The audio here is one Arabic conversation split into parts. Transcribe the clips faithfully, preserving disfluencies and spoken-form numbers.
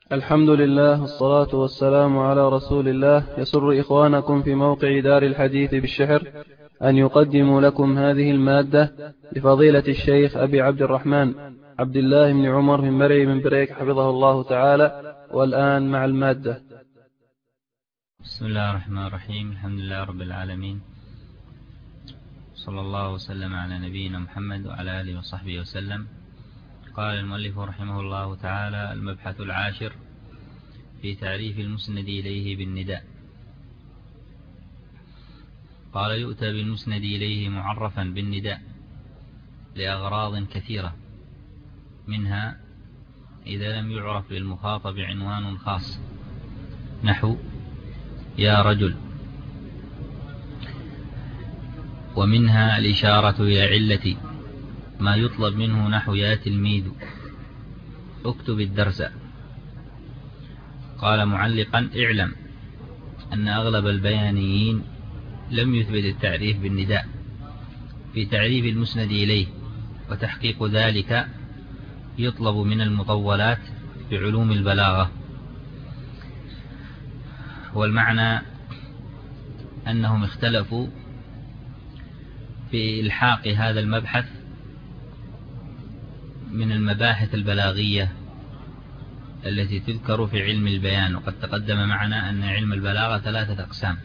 الحمد لله والصلاة والسلام على رسول الله. يسر إخوانكم في موقع دار الحديث بالشحر أن يقدموا لكم هذه المادة لفضيلة الشيخ أبي عبد الرحمن عبد الله بن عمر بن مري بن بريك حفظه الله تعالى. والآن مع المادة. بسم الله الرحمن الرحيم. الحمد لله رب العالمين، صلى الله وسلم على نبينا محمد وعلى آله وصحبه وسلم. قال المؤلف رحمه الله تعالى: المبحث العاشر في تعريف المسند إليه بالنداء. قال: يؤتى بالمسند إليه معرفا بالنداء لأغراض كثيرة، منها إذا لم يعرف للمخاطب عنوان خاص، نحو يا رجل، ومنها الإشارة إلى علة ما يطلب منه، نحو يا تلميذ اكتب الدرس. قال معلقا: اعلم أن أغلب البيانيين لم يثبت التعريف بالنداء في تعريف المسند إليه، وتحقيق ذلك يطلب من المطولات بعلوم البلاغة. والمعنى أنهم اختلفوا في إلحاق هذا المبحث من المباحث البلاغية التي تذكر في علم البيان. وقد تقدم معنا أن علم البلاغة ثلاثة أقسام،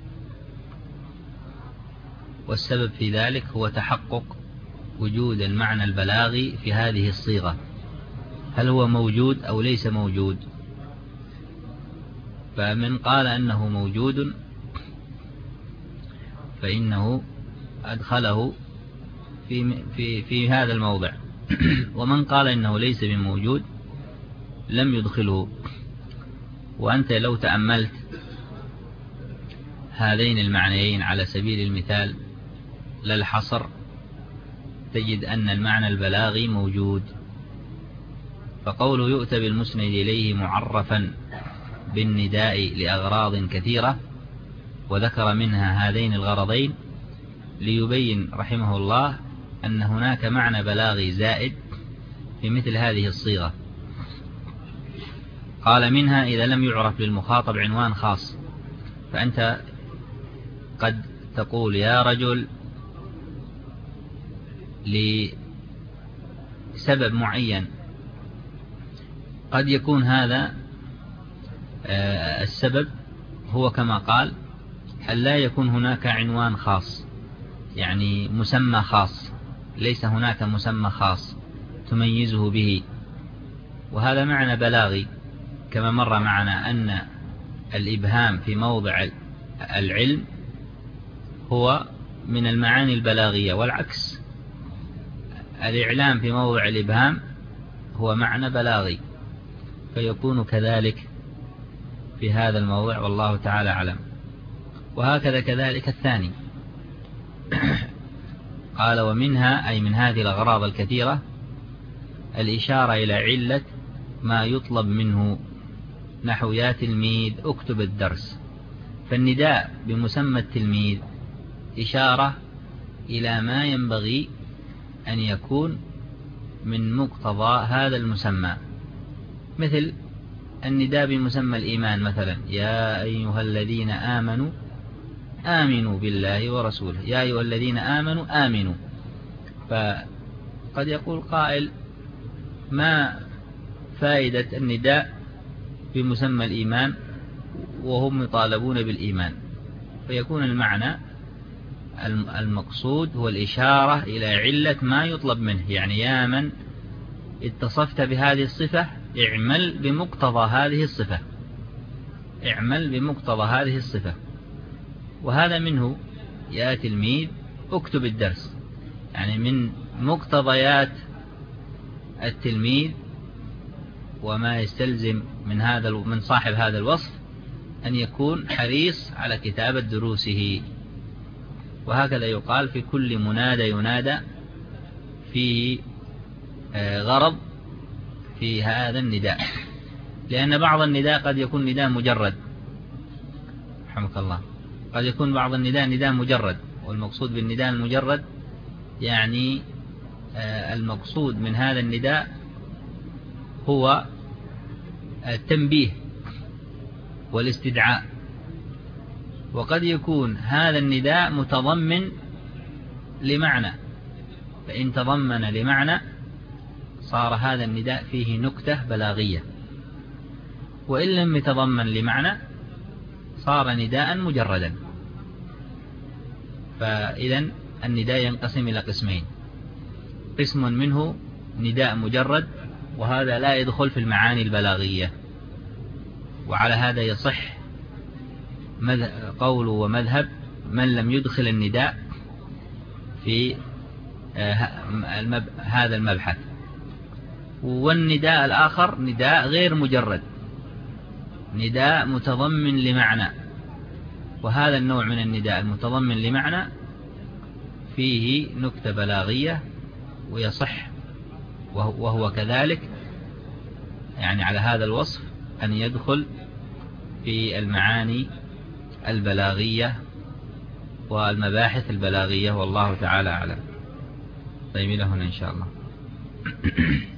والسبب في ذلك هو تحقق وجود المعنى البلاغي في هذه الصيغة، هل هو موجود أو ليس موجود. فمن قال أنه موجود فإنه أدخله في, في, في هذا الموضع، ومن قال إنه ليس بموجود لم يدخله. وأنت لو تأملت هذين المعنيين على سبيل المثال لا الحصر، تجد أن المعنى البلاغي موجود. فقوله يؤتى بالمسند إليه معرفا بالنداء لأغراض كثيرة، وذكر منها هذين الغرضين ليبين رحمه الله أن هناك معنى بلاغي زائد في مثل هذه الصيغة. قال: منها إذا لم يعرف للمخاطب عنوان خاص. فأنت قد تقول يا رجل لسبب معين، قد يكون هذا السبب هو كما قال أن لا يكون هناك عنوان خاص، يعني مسمى خاص، ليس هناك مسمى خاص تميزه به. وهذا معنى بلاغي، كما مر معنا أن الإبهام في موضع العلم هو من المعاني البلاغية، والعكس، الإعلام في موضع الإبهام هو معنى بلاغي، فيكون كذلك في هذا الموضع، والله تعالى أعلم. وهكذا كذلك الثاني. قال: ومنها أي من هذه الأغراض الكثيرة الإشارة إلى علة ما يطلب منه، نحو يا تلميذ اكتب الدرس. فالنداء بمسمى التلميذ إشارة إلى ما ينبغي أن يكون من مقتضى هذا المسمى، مثل النداء بمسمى الإيمان مثلا: يا أيها الذين آمنوا آمنوا بالله ورسوله، يا أيها الذين آمنوا آمنوا. فقد يقول قائل: ما فائدة النداء بمسمى الإيمان وهم يطالبون بالإيمان؟ فيكون المعنى المقصود هو الإشارة إلى علة ما يطلب منه، يعني يا من اتصفت بهذه الصفة اعمل بمقتضى هذه الصفة، اعمل بمقتضى هذه الصفة. وهذا منه يا تلميذ اكتب الدرس، يعني من مقتضيات التلميذ وما يستلزم من هذا من صاحب هذا الوصف أن يكون حريص على كتابة دروسه. وهكذا يقال في كل منادى ينادى فيه غرض في هذا النداء، لأن بعض النداء قد يكون نداء مجرد، رحمك الله، قد يكون بعض النداء نداء مجرد. والمقصود بالنداء المجرد يعني المقصود من هذا النداء هو التنبيه والاستدعاء. وقد يكون هذا النداء متضمن لمعنى، فإن تضمن لمعنى صار هذا النداء فيه نكتة بلاغية، وإن لم يتضمن لمعنى صار نداء مجردا. فإذا النداء ينقسم إلى قسمين: قسم منه نداء مجرد، وهذا لا يدخل في المعاني البلاغية، وعلى هذا يصح قول ومذهب من لم يدخل النداء في هذا المبحث. والنداء الآخر نداء غير مجرد، نداء متضمن لمعنى، وهذا النوع من النداء المتضمن لمعنى فيه نكتة بلاغية ويصح، وهو كذلك يعني على هذا الوصف أن يدخل في المعاني البلاغية والمباحث البلاغية، والله تعالى أعلم. طيب إلى هنا إن شاء الله.